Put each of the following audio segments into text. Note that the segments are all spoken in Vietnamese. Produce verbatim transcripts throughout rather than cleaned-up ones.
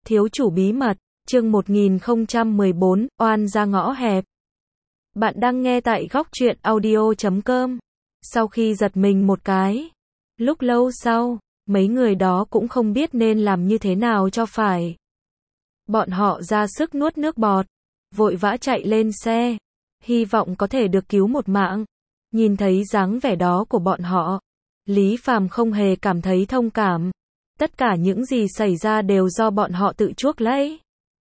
Thiếu chủ bí mật, chương một nghìn không trăm mười bốn, oan ra ngõ hẹp. Bạn đang nghe tại góc truyện audio chấm com. Sau khi giật mình một cái, lúc lâu sau, mấy người đó cũng không biết nên làm như thế nào cho phải. Bọn họ ra sức nuốt nước bọt, vội vã chạy lên xe, hy vọng có thể được cứu một mạng. Nhìn thấy dáng vẻ đó của bọn họ, Lý Phàm không hề cảm thấy thông cảm. Tất cả những gì xảy ra đều do bọn họ tự chuốc lấy.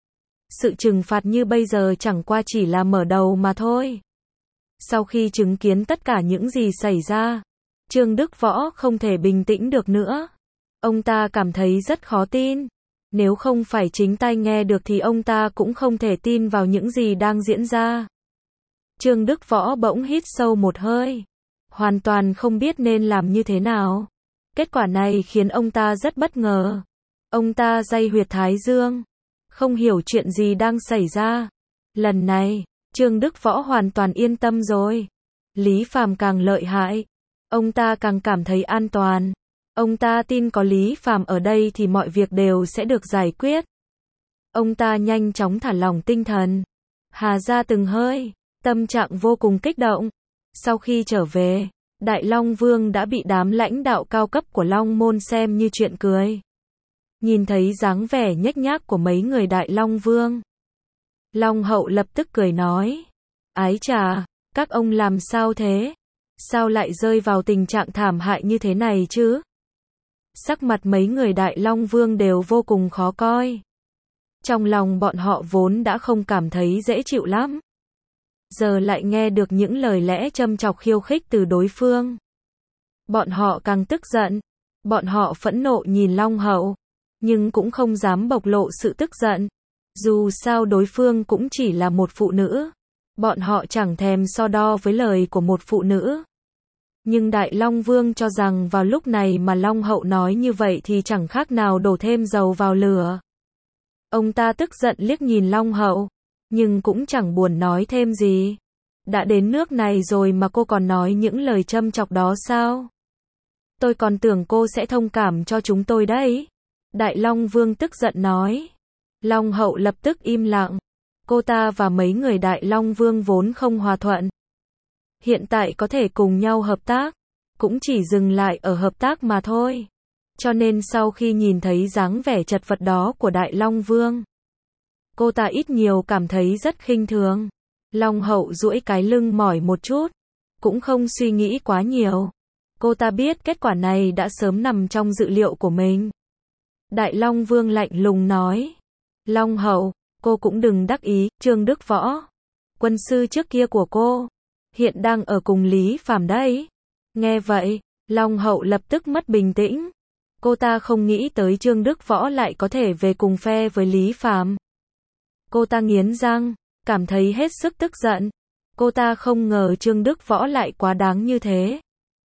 Sự trừng phạt như bây giờ chẳng qua chỉ là mở đầu mà thôi. Sau khi chứng kiến tất cả những gì xảy ra, Trương Đức Võ không thể bình tĩnh được nữa. Ông ta cảm thấy rất khó tin. Nếu không phải chính tai nghe được thì ông ta cũng không thể tin vào những gì đang diễn ra. Trương Đức Võ bỗng hít sâu một hơi. Hoàn toàn không biết nên làm như thế nào. Kết quả này khiến ông ta rất bất ngờ. Ông ta day huyệt thái dương. Không hiểu chuyện gì đang xảy ra. Lần này, Trương Đức Võ hoàn toàn yên tâm rồi. Lý Phàm càng lợi hại. Ông ta càng cảm thấy an toàn. Ông ta tin có Lý Phàm ở đây thì mọi việc đều sẽ được giải quyết. Ông ta nhanh chóng thả lỏng tinh thần. Hà ra từng hơi. Tâm trạng vô cùng kích động. Sau khi trở về, Đại Long Vương đã bị đám lãnh đạo cao cấp của Long Môn xem như chuyện cười. Nhìn thấy dáng vẻ nhếch nhác của mấy người Đại Long Vương, Long Hậu lập tức cười nói: Ái chà, các ông làm sao thế? Sao lại rơi vào tình trạng thảm hại như thế này chứ? Sắc mặt mấy người Đại Long Vương đều vô cùng khó coi. Trong lòng bọn họ vốn đã không cảm thấy dễ chịu lắm. Giờ lại nghe được những lời lẽ châm chọc khiêu khích từ đối phương. Bọn họ càng tức giận. Bọn họ phẫn nộ nhìn Long Hậu, nhưng cũng không dám bộc lộ sự tức giận. Dù sao đối phương cũng chỉ là một phụ nữ. Bọn họ chẳng thèm so đo với lời của một phụ nữ. Nhưng Đại Long Vương cho rằng vào lúc này mà Long Hậu nói như vậy thì chẳng khác nào đổ thêm dầu vào lửa. Ông ta tức giận liếc nhìn Long Hậu, nhưng cũng chẳng buồn nói thêm gì. Đã đến nước này rồi mà cô còn nói những lời châm chọc đó sao? Tôi còn tưởng cô sẽ thông cảm cho chúng tôi đấy. Đại Long Vương tức giận nói. Long Hậu lập tức im lặng. Cô ta và mấy người Đại Long Vương vốn không hòa thuận. Hiện tại có thể cùng nhau hợp tác, cũng chỉ dừng lại ở hợp tác mà thôi. Cho nên sau khi nhìn thấy dáng vẻ chật vật đó của Đại Long Vương, cô ta ít nhiều cảm thấy rất khinh thường. Long Hậu duỗi cái lưng mỏi một chút, cũng không suy nghĩ quá nhiều. Cô ta biết kết quả này đã sớm nằm trong dự liệu của mình. Đại Long Vương lạnh lùng nói: Long Hậu, cô cũng đừng đắc ý. Trương Đức Võ, quân sư trước kia của cô, hiện đang ở cùng Lý Phàm đấy. Nghe vậy, Long Hậu lập tức mất bình tĩnh. Cô ta không nghĩ tới Trương Đức Võ lại có thể về cùng phe với Lý Phàm. Cô ta nghiến răng, cảm thấy hết sức tức giận. Cô ta không ngờ Trương Đức Võ lại quá đáng như thế.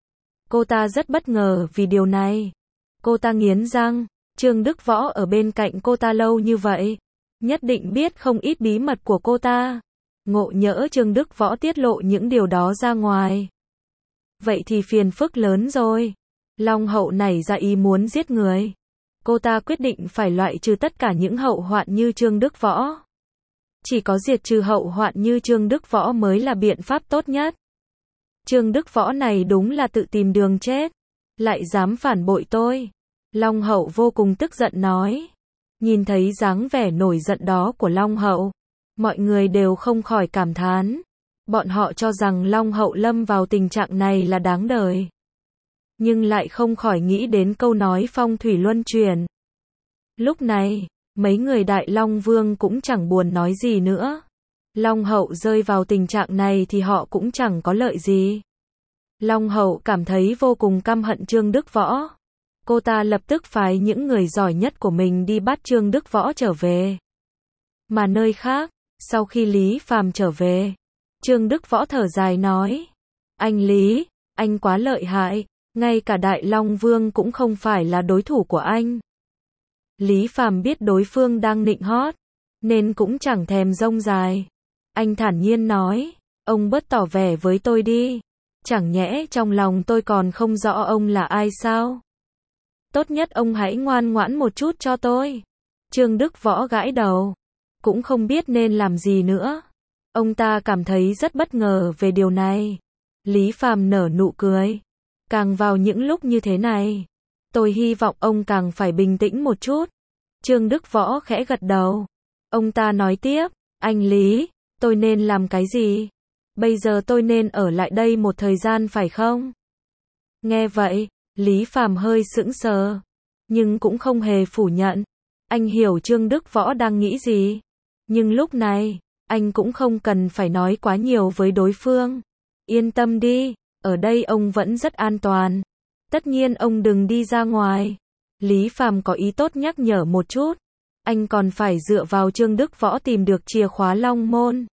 Cô ta rất bất ngờ vì điều này. Cô ta nghiến răng, Trương Đức Võ ở bên cạnh cô ta lâu như vậy, nhất định biết không ít bí mật của cô ta. Ngộ nhỡ Trương Đức Võ tiết lộ những điều đó ra ngoài, vậy thì phiền phức lớn rồi. Long Hậu nảy ra ý muốn giết người. Cô ta quyết định phải loại trừ tất cả những hậu hoạn như Trương Đức Võ. Chỉ có diệt trừ hậu hoạn như Trương Đức Võ mới là biện pháp tốt nhất. Trương Đức Võ này đúng là tự tìm đường chết, lại dám phản bội tôi. Long Hậu vô cùng tức giận nói. Nhìn thấy dáng vẻ nổi giận đó của Long Hậu, mọi người đều không khỏi cảm thán. Bọn họ cho rằng Long Hậu lâm vào tình trạng này là đáng đời, nhưng lại không khỏi nghĩ đến câu nói phong thủy luân chuyển. Lúc này, mấy người Đại Long Vương cũng chẳng buồn nói gì nữa. Long Hậu rơi vào tình trạng này thì họ cũng chẳng có lợi gì. Long Hậu cảm thấy vô cùng căm hận Trương Đức Võ. Cô ta lập tức phái những người giỏi nhất của mình đi bắt Trương Đức Võ trở về. Mà nơi khác, sau khi Lý Phàm trở về, Trương Đức Võ thở dài nói: Anh Lý, anh quá lợi hại, ngay cả Đại Long Vương cũng không phải là đối thủ của anh. Lý Phàm biết đối phương đang nịnh hót, nên cũng chẳng thèm rông dài. Anh thản nhiên nói: Ông bớt tỏ vẻ với tôi đi. Chẳng nhẽ trong lòng tôi còn không rõ ông là ai sao? Tốt nhất ông hãy ngoan ngoãn một chút cho tôi. Trương Đức Võ gãi đầu, cũng không biết nên làm gì nữa. Ông ta cảm thấy rất bất ngờ về điều này. Lý Phàm nở nụ cười. Càng vào những lúc như thế này, tôi hy vọng ông càng phải bình tĩnh một chút. Trương Đức Võ khẽ gật đầu. Ông ta nói tiếp, anh Lý, tôi nên làm cái gì? Bây giờ tôi nên ở lại đây một thời gian phải không? Nghe vậy, Lý Phàm hơi sững sờ, nhưng cũng không hề phủ nhận. Anh hiểu Trương Đức Võ đang nghĩ gì, nhưng lúc này, anh cũng không cần phải nói quá nhiều với đối phương. Yên tâm đi, ở đây ông vẫn rất an toàn. Tất nhiên ông đừng đi ra ngoài. Lý Phàm có ý tốt nhắc nhở một chút. Anh còn phải dựa vào Trương Đức Võ tìm được chìa khóa Long Môn.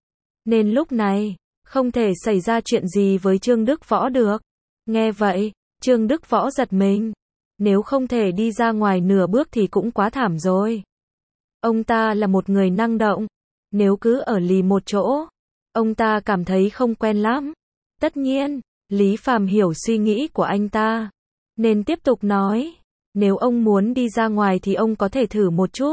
Nên lúc này, không thể xảy ra chuyện gì với Trương Đức Võ được. Nghe vậy, Trương Đức Võ giật mình. Nếu không thể đi ra ngoài nửa bước thì cũng quá thảm rồi. Ông ta là một người năng động. Nếu cứ ở lì một chỗ, ông ta cảm thấy không quen lắm. Tất nhiên, Lý Phàm hiểu suy nghĩ của anh ta, nên tiếp tục nói. Nếu ông muốn đi ra ngoài thì ông có thể thử một chút.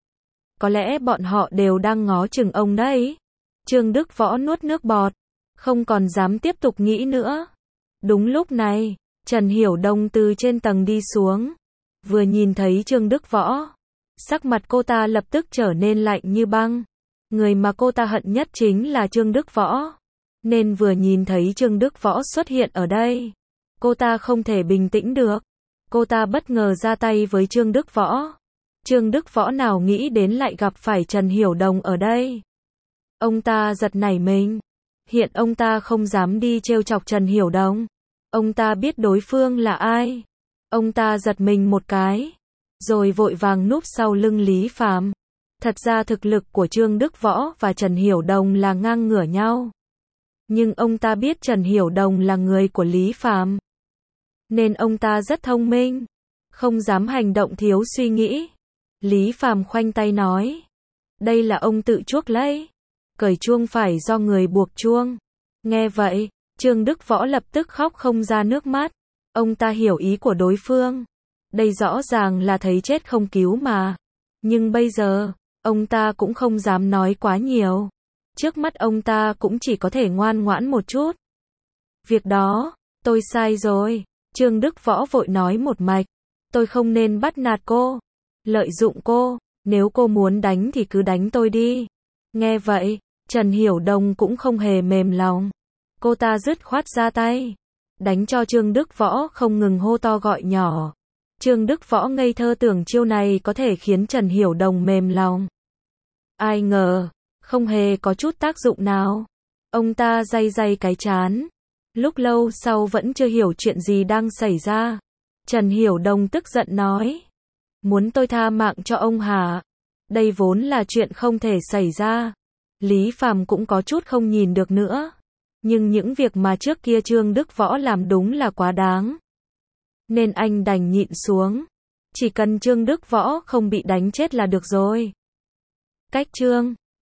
Có lẽ bọn họ đều đang ngó chừng ông đấy. Trương Đức Võ nuốt nước bọt, không còn dám tiếp tục nghĩ nữa. Đúng lúc này, Trần Hiểu Đông từ trên tầng đi xuống. Vừa nhìn thấy Trương Đức Võ, sắc mặt cô ta lập tức trở nên lạnh như băng. Người mà cô ta hận nhất chính là Trương Đức Võ. Nên vừa nhìn thấy Trương Đức Võ xuất hiện ở đây, cô ta không thể bình tĩnh được. Cô ta bất ngờ ra tay với Trương Đức Võ. Trương Đức Võ nào nghĩ đến lại gặp phải Trần Hiểu Đông ở đây. Ông ta giật nảy mình. Hiện ông ta không dám đi trêu chọc Trần Hiểu Đông. Ông ta biết đối phương là ai. Ông ta giật mình một cái, rồi vội vàng núp sau lưng Lý Phàm. Thật ra thực lực của Trương Đức Võ và Trần Hiểu Đông là ngang ngửa nhau. Nhưng ông ta biết Trần Hiểu Đông là người của Lý Phàm, nên ông ta rất thông minh, không dám hành động thiếu suy nghĩ. Lý Phàm khoanh tay nói, đây là ông tự chuốc lấy, cởi chuông phải do người buộc chuông. Nghe vậy, Trương Đức Võ lập tức khóc không ra nước mắt. Ông ta hiểu ý của đối phương. Đây rõ ràng là thấy chết không cứu mà. Nhưng bây giờ, ông ta cũng không dám nói quá nhiều. Trước mắt ông ta cũng chỉ có thể ngoan ngoãn một chút. Việc đó, tôi sai rồi. Trương Đức Võ vội nói một mạch. Tôi không nên bắt nạt cô, lợi dụng cô. Nếu cô muốn đánh thì cứ đánh tôi đi. Nghe vậy, Trần Hiểu Đông cũng không hề mềm lòng. Cô ta dứt khoát ra tay, đánh cho Trương Đức Võ không ngừng hô to gọi nhỏ. Trương Đức Võ ngây thơ tưởng chiêu này có thể khiến Trần Hiểu Đông mềm lòng. Ai ngờ, không hề có chút tác dụng nào. Ông ta day day cái trán. Lúc lâu sau vẫn chưa hiểu chuyện gì đang xảy ra. Trần Hiểu Đông tức giận nói, muốn tôi tha mạng cho ông hả? Đây vốn là chuyện không thể xảy ra. Lý Phàm cũng có chút không nhìn được nữa. Nhưng những việc mà trước kia Trương Đức Võ làm đúng là quá đáng. Nên anh đành nhịn xuống. Chỉ cần Trương Đức Võ không bị đánh chết là được rồi. Cách chương